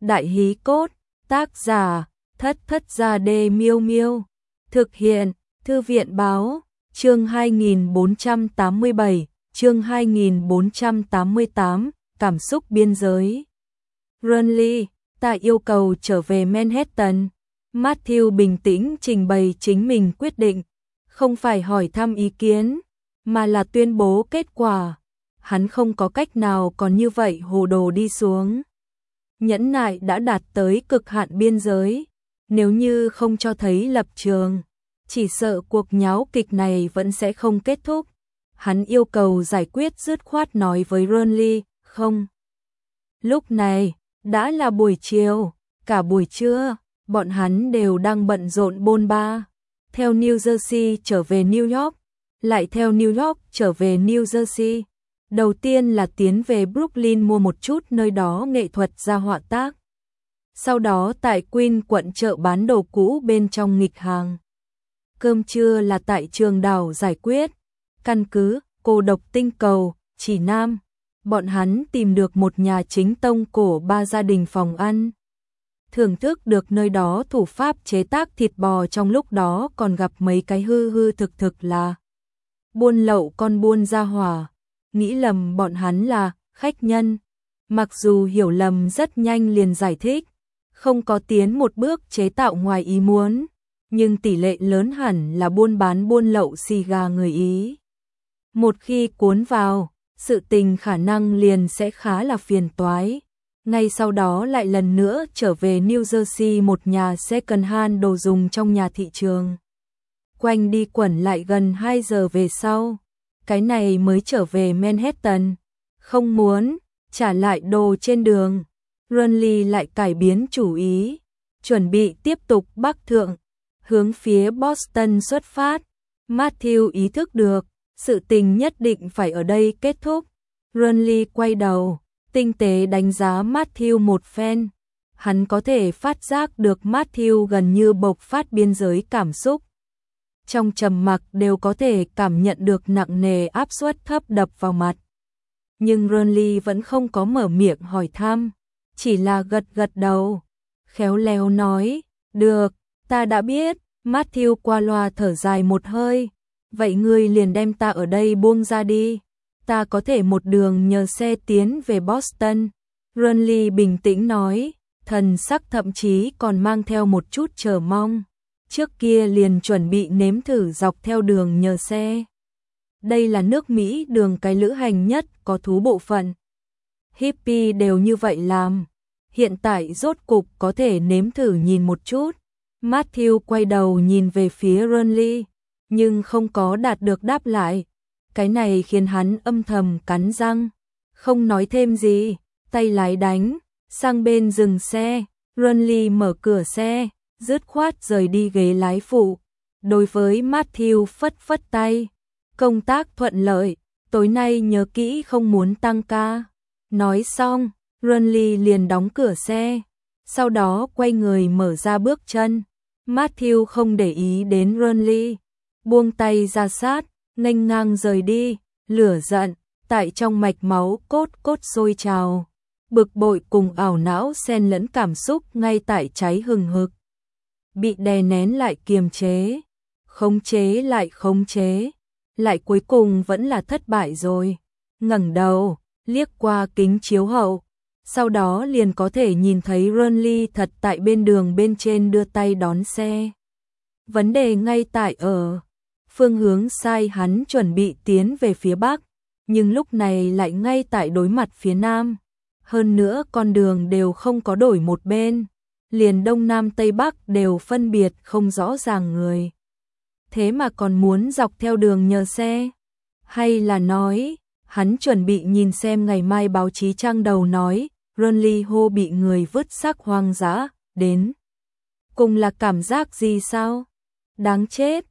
Đại hí cốt, tác giả, Thất Thất Gia Đê Miêu Miêu. Thực hiện, Thư viện báo, chương 2487, chương 2488, cảm xúc biên giới. Runley, ta yêu cầu trở về Manhattan. Matthew bình tĩnh trình bày chính mình quyết định, không phải hỏi thăm ý kiến, mà là tuyên bố kết quả. Hắn không có cách nào còn như vậy hồ đồ đi xuống. Nhẫn nại đã đạt tới cực hạn biên giới, nếu như không cho thấy lập trường, chỉ sợ cuộc nháo kịch này vẫn sẽ không kết thúc. Hắn yêu cầu giải quyết dứt khoát nói với Runley, không. Lúc này, đã là buổi chiều, cả buổi trưa, bọn hắn đều đang bận rộn bôn ba. Theo New Jersey trở về New York, lại theo New York trở về New Jersey. Đầu tiên là tiến về Brooklyn mua một chút nơi đó nghệ thuật ra họa tác. Sau đó tại Queen quận chợ bán đồ cũ bên trong nghịch hàng. Cơm trưa là tại trường đảo giải quyết. Căn cứ, cô độc tinh cầu, chỉ nam. Bọn hắn tìm được một nhà chính tông cổ ba gia đình phòng ăn. Thưởng thức được nơi đó thủ pháp chế tác thịt bò, trong lúc đó còn gặp mấy cái hư thực là buôn lậu con buôn gia hỏa. Nghĩ lầm bọn hắn là khách nhân, mặc dù hiểu lầm rất nhanh liền giải thích, không có tiến một bước chế tạo ngoài ý muốn, nhưng tỷ lệ lớn hẳn là buôn lậu xì gà người Ý. Một khi cuốn vào, sự tình khả năng liền sẽ khá là phiền toái. Ngay sau đó lại lần nữa trở về New Jersey, một nhà second hand đồ dùng trong nhà thị trường. Quanh đi quẩn lại gần 2 giờ về sau, cái này mới trở về Manhattan. Không muốn trả lại đồ trên đường, Runley lại cải biến chủ ý, chuẩn bị tiếp tục bắc thượng, hướng phía Boston xuất phát. Matthew ý thức được, sự tình nhất định phải ở đây kết thúc. Runley quay đầu, tinh tế đánh giá Matthew một phen. Hắn có thể phát giác được Matthew gần như bộc phát biên giới cảm xúc. Trong trầm mặc đều có thể cảm nhận được nặng nề áp suất thấp đập vào mặt. Nhưng Runley vẫn không có mở miệng hỏi thăm, chỉ là gật đầu, khéo léo nói, được, ta đã biết. Matthew qua loa thở dài một hơi, vậy ngươi liền đem ta ở đây buông ra đi, ta có thể một đường nhờ xe tiến về Boston. Runley bình tĩnh nói, thần sắc thậm chí còn mang theo một chút chờ mong. Trước kia liền chuẩn bị nếm thử dọc theo đường nhờ xe. Đây là nước Mỹ, đường cái lữ hành nhất có thú bộ phận. Hippie đều như vậy làm. Hiện tại rốt cục có thể nếm thử nhìn một chút. Matthew quay đầu nhìn về phía Runley, nhưng không có đạt được đáp lại. Cái này khiến hắn âm thầm cắn răng, không nói thêm gì, tay lái đánh sang bên dừng xe. Runley mở cửa xe, dứt khoát rời đi ghế lái phụ. Đối với Matthew phất tay, công tác thuận lợi, tối nay nhớ kỹ không muốn tăng ca. Nói xong, Runley liền đóng cửa xe, sau đó quay người mở ra bước chân. Matthew không để ý đến Runley, buông tay ra sát, nghênh ngang rời đi. Lửa giận tại trong mạch máu cốt sôi trào, bực bội cùng ảo não xen lẫn cảm xúc ngay tại cháy hừng hực, bị đè nén lại kiềm chế, khống chế, lại cuối cùng vẫn là thất bại rồi. Ngẩng đầu, liếc qua kính chiếu hậu, sau đó liền có thể nhìn thấy Runley thật tại bên đường bên trên đưa tay đón xe. Vấn đề ngay tại ở phương hướng sai, hắn chuẩn bị tiến về phía bắc, nhưng lúc này lại ngay tại đối mặt phía nam. Hơn nữa con đường đều không có đổi một bên, liền đông nam tây bắc đều phân biệt không rõ ràng người. Thế mà còn muốn dọc theo đường nhờ xe? Hay là nói, hắn chuẩn bị nhìn xem ngày mai báo chí trang đầu nói, Runley hô bị người vứt xác hoang dã, đến cùng là cảm giác gì sao? Đáng chết.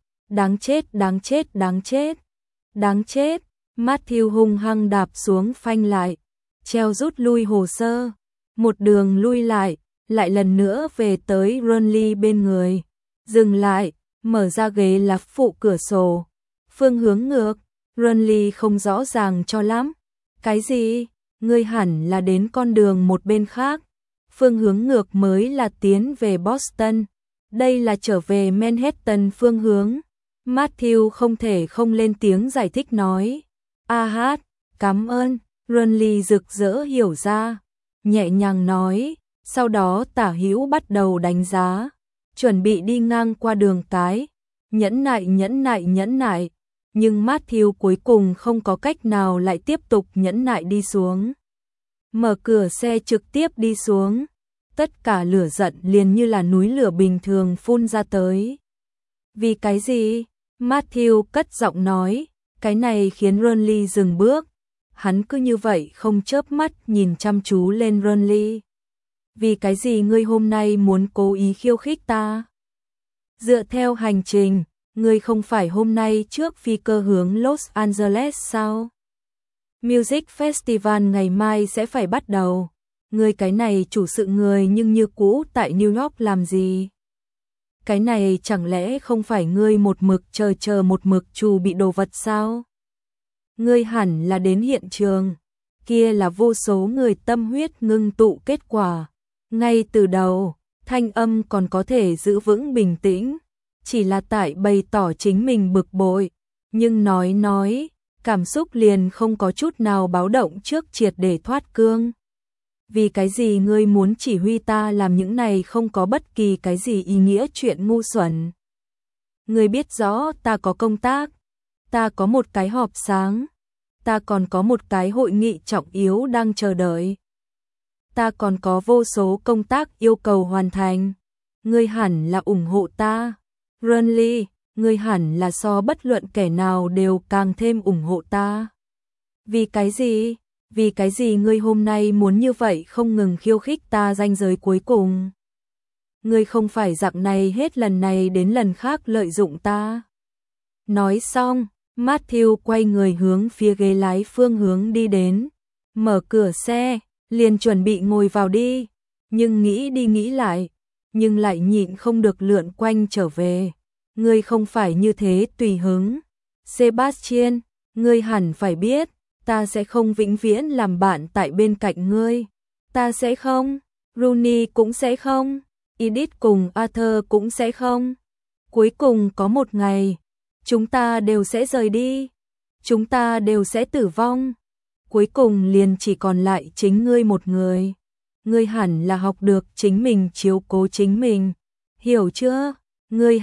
Matthew hung hăng đạp xuống phanh lại, treo rút lui hồ sơ, một đường lui lại lần nữa về tới Runley bên người, dừng lại, mở ra ghế lái phụ cửa sổ, phương hướng ngược. Runley không rõ ràng cho lắm. Cái gì? Ngươi hẳn là đến con đường một bên khác. phương hướng ngược mới là tiến về Boston, đây là trở về Manhattan phương hướng. Matthew không thể không lên tiếng giải thích nói. Cảm ơn, Ronly rực rỡ hiểu ra, nhẹ nhàng nói, sau đó Tả Hữu bắt đầu đánh giá, chuẩn bị đi ngang qua đường cái, nhẫn nại, nhưng Matthew cuối cùng không có cách nào lại tiếp tục nhẫn nại đi xuống. Mở cửa xe trực tiếp đi xuống, tất cả lửa giận liền như là núi lửa bình thường phun ra tới. Vì cái gì? Matthew cất giọng nói, cái này khiến Ronly dừng bước, hắn cứ như vậy không chớp mắt nhìn chăm chú lên Ronly. Vì cái gì ngươi hôm nay muốn cố ý khiêu khích ta? Dựa theo hành trình, ngươi không phải hôm nay trước phi cơ hướng Los Angeles sao? Music Festival ngày mai sẽ phải bắt đầu. Ngươi cái này chủ sự người nhưng như cũ tại New York làm gì? Cái này chẳng lẽ không phải ngươi một mực chờ một mực trù bị đồ vật sao? Ngươi hẳn là đến hiện trường, kia là vô số người tâm huyết ngưng tụ kết quả. Ngay từ đầu, thanh âm còn có thể giữ vững bình tĩnh, chỉ là tại bày tỏ chính mình bực bội, nhưng nói, cảm xúc liền không có chút nào báo động trước triệt để thoát cương. Vì cái gì ngươi muốn chỉ huy ta làm những này không có bất kỳ cái gì ý nghĩa chuyện ngu xuẩn? Ngươi biết rõ ta có công tác, ta có một cái họp sáng, ta còn có một cái hội nghị trọng yếu đang chờ đợi. Ta còn có vô số công tác yêu cầu hoàn thành. Ngươi hẳn là ủng hộ ta. Ronly, ngươi hẳn là so bất luận kẻ nào đều càng thêm ủng hộ ta. Vì cái gì? Vì cái gì ngươi hôm nay muốn như vậy không ngừng khiêu khích ta ranh giới cuối cùng? Ngươi không phải dạng này hết lần này đến lần khác lợi dụng ta. Nói xong, Matthew quay người hướng phía ghế lái phương hướng đi đến, mở cửa xe, liền chuẩn bị ngồi vào đi, nhưng nghĩ đi nghĩ lại, nhưng lại nhịn không được lượn quanh trở về. Ngươi không phải như thế tùy hứng. Sebastian, ngươi hẳn phải biết, ta sẽ không vĩnh viễn làm bạn tại bên cạnh ngươi. Ta sẽ không, Rooney cũng sẽ không, Edith cùng Arthur cũng sẽ không. Cuối cùng có một ngày, chúng ta đều sẽ rời đi, chúng ta đều sẽ tử vong. Cuối cùng liền chỉ còn lại chính ngươi một người. Ngươi hẳn là học được chính mình chiếu cố chính mình, hiểu chưa? Ngươi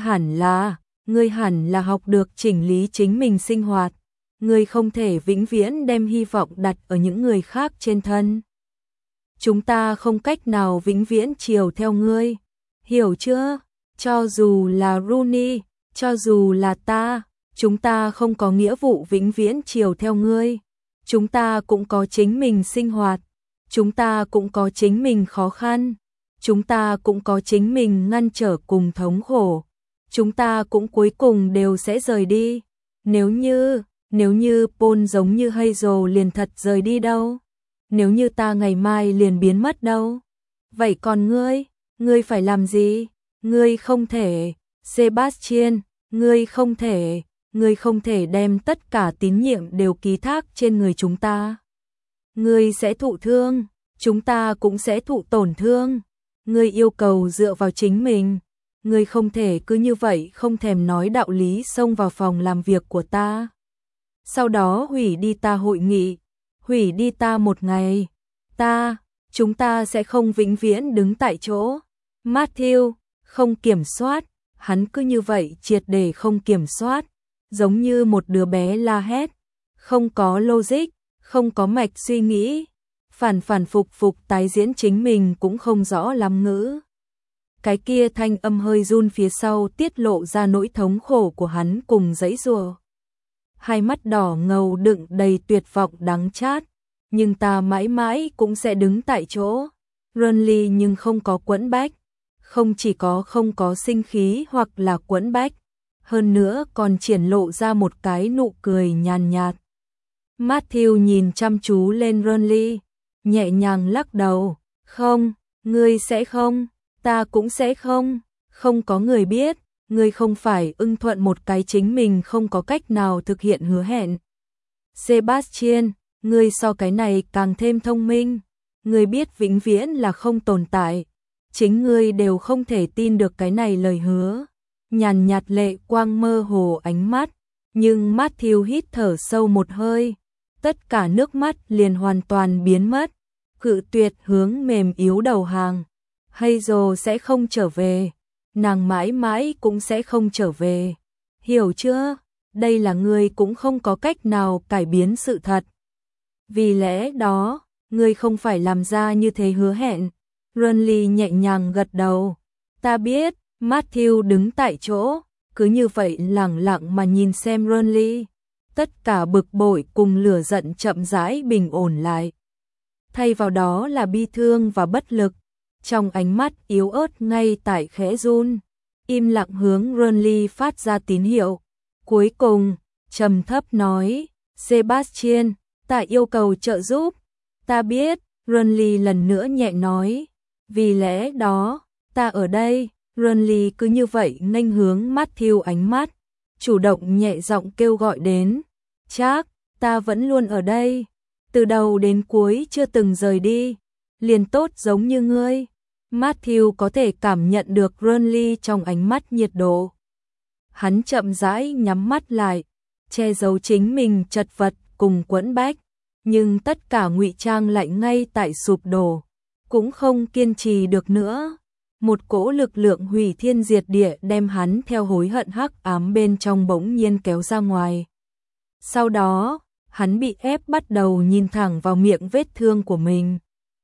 hẳn là học được chỉnh lý chính mình sinh hoạt. Ngươi không thể vĩnh viễn đem hy vọng đặt ở những người khác trên thân. Chúng ta không cách nào vĩnh viễn chiều theo ngươi, hiểu chưa? Cho dù là Rooney, cho dù là ta, chúng ta không có nghĩa vụ vĩnh viễn chiều theo ngươi. Chúng ta cũng có chính mình sinh hoạt, chúng ta cũng có chính mình khó khăn, chúng ta cũng có chính mình ngăn trở cùng thống khổ. Chúng ta cũng cuối cùng đều sẽ rời đi. Nếu như Paul giống như Hazel liền thật rời đi đâu? Nếu như ta ngày mai liền biến mất đâu? Vậy còn ngươi phải làm gì? Ngươi không thể, Sebastian, ngươi không thể đem tất cả tín nhiệm đều ký thác trên người chúng ta. Ngươi sẽ thụ thương, chúng ta cũng sẽ thụ tổn thương. Ngươi yêu cầu dựa vào chính mình. Ngươi không thể cứ như vậy không thèm nói đạo lý xông vào phòng làm việc của ta. Sau đó hủy đi ta hội nghị, hủy đi ta một ngày. Chúng ta sẽ không vĩnh viễn đứng tại chỗ. Matthew, không kiểm soát, hắn cứ như vậy triệt để không kiểm soát, giống như một đứa bé la hét, không có logic, không có mạch suy nghĩ, phản phục tái diễn chính mình cũng không rõ lắm ngữ. Cái kia thanh âm hơi run phía sau tiết lộ ra nỗi thống khổ của hắn cùng giãy giụa. Hai mắt đỏ ngầu đựng đầy tuyệt vọng đắng chát, nhưng ta mãi mãi cũng sẽ đứng tại chỗ. Ronly nhưng không có quẫn bách, không chỉ có không có sinh khí hoặc là quẫn bách, hơn nữa còn triển lộ ra một cái nụ cười nhàn nhạt. Matthew nhìn chăm chú lên Ronly, nhẹ nhàng lắc đầu, không, ngươi sẽ không, ta cũng sẽ không, không có người biết, ngươi không phải ưng thuận một cái chính mình không có cách nào thực hiện hứa hẹn. Sebastian, ngươi so cái này càng thêm thông minh, ngươi biết vĩnh viễn là không tồn tại. Chính ngươi đều không thể tin được cái này lời hứa. Nhàn nhạt lệ quang mơ hồ ánh mắt, nhưng Matthew hít thở sâu một hơi, tất cả nước mắt liền hoàn toàn biến mất, cự tuyệt hướng mềm yếu đầu hàng. Hazel sẽ không trở về, nàng mãi mãi cũng sẽ không trở về. Hiểu chưa? Đây là ngươi cũng không có cách nào cải biến sự thật. Vì lẽ đó, ngươi không phải làm ra như thế hứa hẹn. Renly nhẹ nhàng gật đầu. Ta biết. Matthew đứng tại chỗ, cứ như vậy lẳng lặng mà nhìn xem Renly. Tất cả bực bội cùng lửa giận chậm rãi bình ổn lại. Thay vào đó là bi thương và bất lực. Trong ánh mắt yếu ớt ngay tại khẽ run, im lặng hướng Renly phát ra tín hiệu. Cuối cùng, trầm thấp nói, Sebastian, ta yêu cầu trợ giúp. Ta biết, Renly lần nữa nhẹ nói. Vì lẽ đó, ta ở đây. Renly cứ như vậy nghênh hướng Matthew ánh mắt, chủ động nhẹ giọng kêu gọi đến. Chắc, ta vẫn luôn ở đây. Từ đầu đến cuối chưa từng rời đi. Liền tốt giống như ngươi. Matthew có thể cảm nhận được Renly trong ánh mắt nhiệt độ. Hắn chậm rãi nhắm mắt lại, che giấu chính mình chật vật cùng quẫn bách, nhưng tất cả ngụy trang lại ngay tại sụp đổ, cũng không kiên trì được nữa. Một cỗ lực lượng hủy thiên diệt địa đem hắn theo hối hận hắc ám bên trong bỗng nhiên kéo ra ngoài. Sau đó, hắn bị ép bắt đầu nhìn thẳng vào miệng vết thương của mình.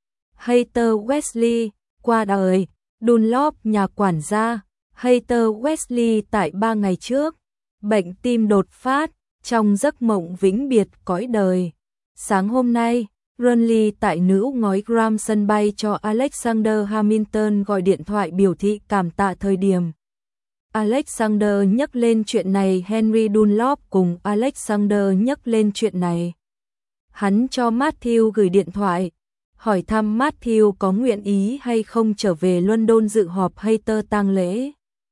Hater Wesley, qua đời, Dunlop nhà quản gia, Hater Wesley tại 3 ngày trước, bệnh tim đột phát, trong giấc mộng vĩnh biệt cõi đời. Sáng hôm nay, Renly tại nữ ngói Graham sân bay cho Alexander Hamilton gọi điện thoại biểu thị cảm tạ thời điểm. Alexander nhắc lên chuyện này, Henry Dunlop cùng Alexander nhắc lên chuyện này. Hắn cho Matthew gửi điện thoại, hỏi thăm Matthew có nguyện ý hay không trở về London dự họp Hater tang lễ.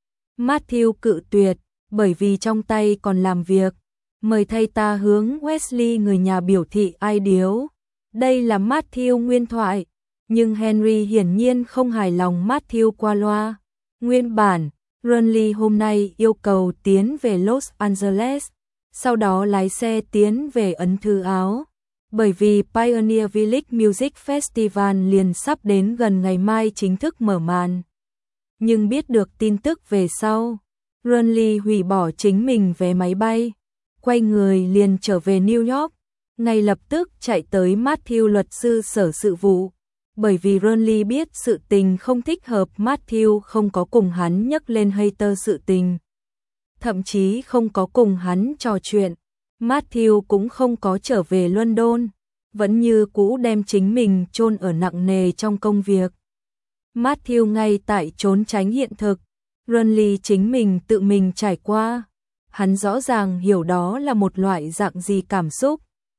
Matthew cự tuyệt, bởi vì trong tay còn làm việc. Mời thay ta hướng Wesley người nhà biểu thị ai điếu. Đây là Matthew nguyên thoại, nhưng Henry hiển nhiên không hài lòng Matthew qua loa. Nguyên bản, Renly hôm nay yêu cầu tiến về Los Angeles, sau đó lái xe tiến về Ấn Thư Áo. Bởi vì Pioneer Village Music Festival liền sắp đến gần ngày mai chính thức mở màn. Nhưng biết được tin tức về sau, Renly hủy bỏ chính mình vé máy bay, quay người liền trở về New York. Ngay lập tức chạy tới Matthew luật sư sở sự vụ, bởi vì Renly biết sự tình không thích hợp. Matthew không có cùng hắn nhắc lên Hater sự tình, thậm chí không có cùng hắn trò chuyện. Matthew cũng không có trở về London, vẫn như cũ đem chính mình chôn ở nặng nề trong công việc. Matthew ngay tại trốn tránh hiện thực, Renly chính mình tự mình trải qua, hắn rõ ràng hiểu đó là một loại dạng gì cảm xúc.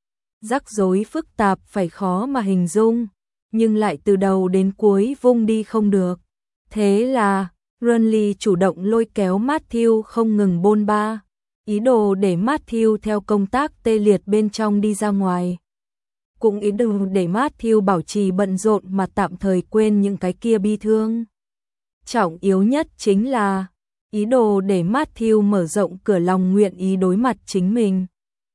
Rắc rối phức tạp phải khó mà hình dung, nhưng lại từ đầu đến cuối vung đi không được. Thế là, Renly chủ động lôi kéo Matthew không ngừng bôn ba, ý đồ để Matthew theo công tác tê liệt bên trong đi ra ngoài. Cũng ý đồ để Matthew bảo trì bận rộn mà tạm thời quên những cái kia bi thương. Trọng yếu nhất chính là, ý đồ để Matthew mở rộng cửa lòng nguyện ý đối mặt chính mình.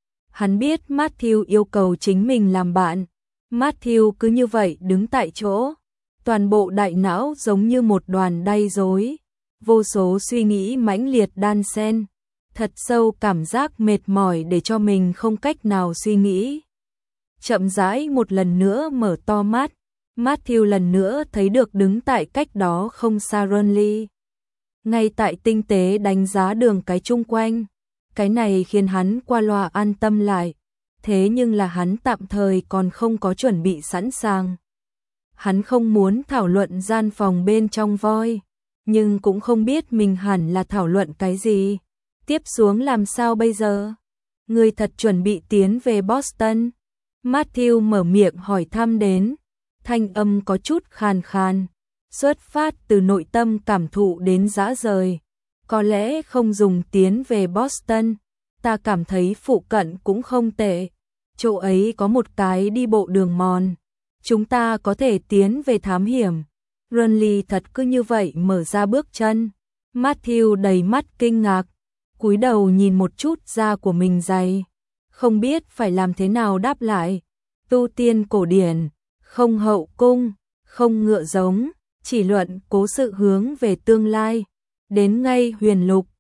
Hắn biết Matthew yêu cầu chính mình làm bạn. Matthew cứ như vậy đứng tại chỗ, toàn bộ đại não giống như một đoàn đay rối, vô số suy nghĩ mãnh liệt đan xen, thật sâu cảm giác mệt mỏi để cho mình không cách nào suy nghĩ. Chậm rãi một lần nữa mở to mắt, Matthew lần nữa thấy được đứng tại cách đó không xa Renly, ngay tại tinh tế đánh giá đường cái chung quanh. Cái này khiến hắn qua loa an tâm lại, thế nhưng là hắn tạm thời còn không có chuẩn bị sẵn sàng. Hắn không muốn thảo luận gian phòng bên trong voi, nhưng cũng không biết mình hẳn là thảo luận cái gì. Tiếp xuống làm sao bây giờ? Người thật chuẩn bị tiến về Boston? Matthew mở miệng hỏi thăm đến, thanh âm có chút khàn khàn, xuất phát từ nội tâm cảm thụ đến rã rời. Có lẽ không dùng tiến về Boston, ta cảm thấy phụ cận cũng không tệ. Chỗ ấy có một cái đi bộ đường mòn, chúng ta có thể tiến về thám hiểm. Renly thật cứ như vậy mở ra bước chân. Matthew đầy mắt kinh ngạc, cúi đầu nhìn một chút da của mình dày, không biết phải làm thế nào đáp lại. Tu tiên cổ điển, không hậu cung, không ngựa giống, chỉ luận cố sự hướng về tương lai. Đến ngay huyền lục,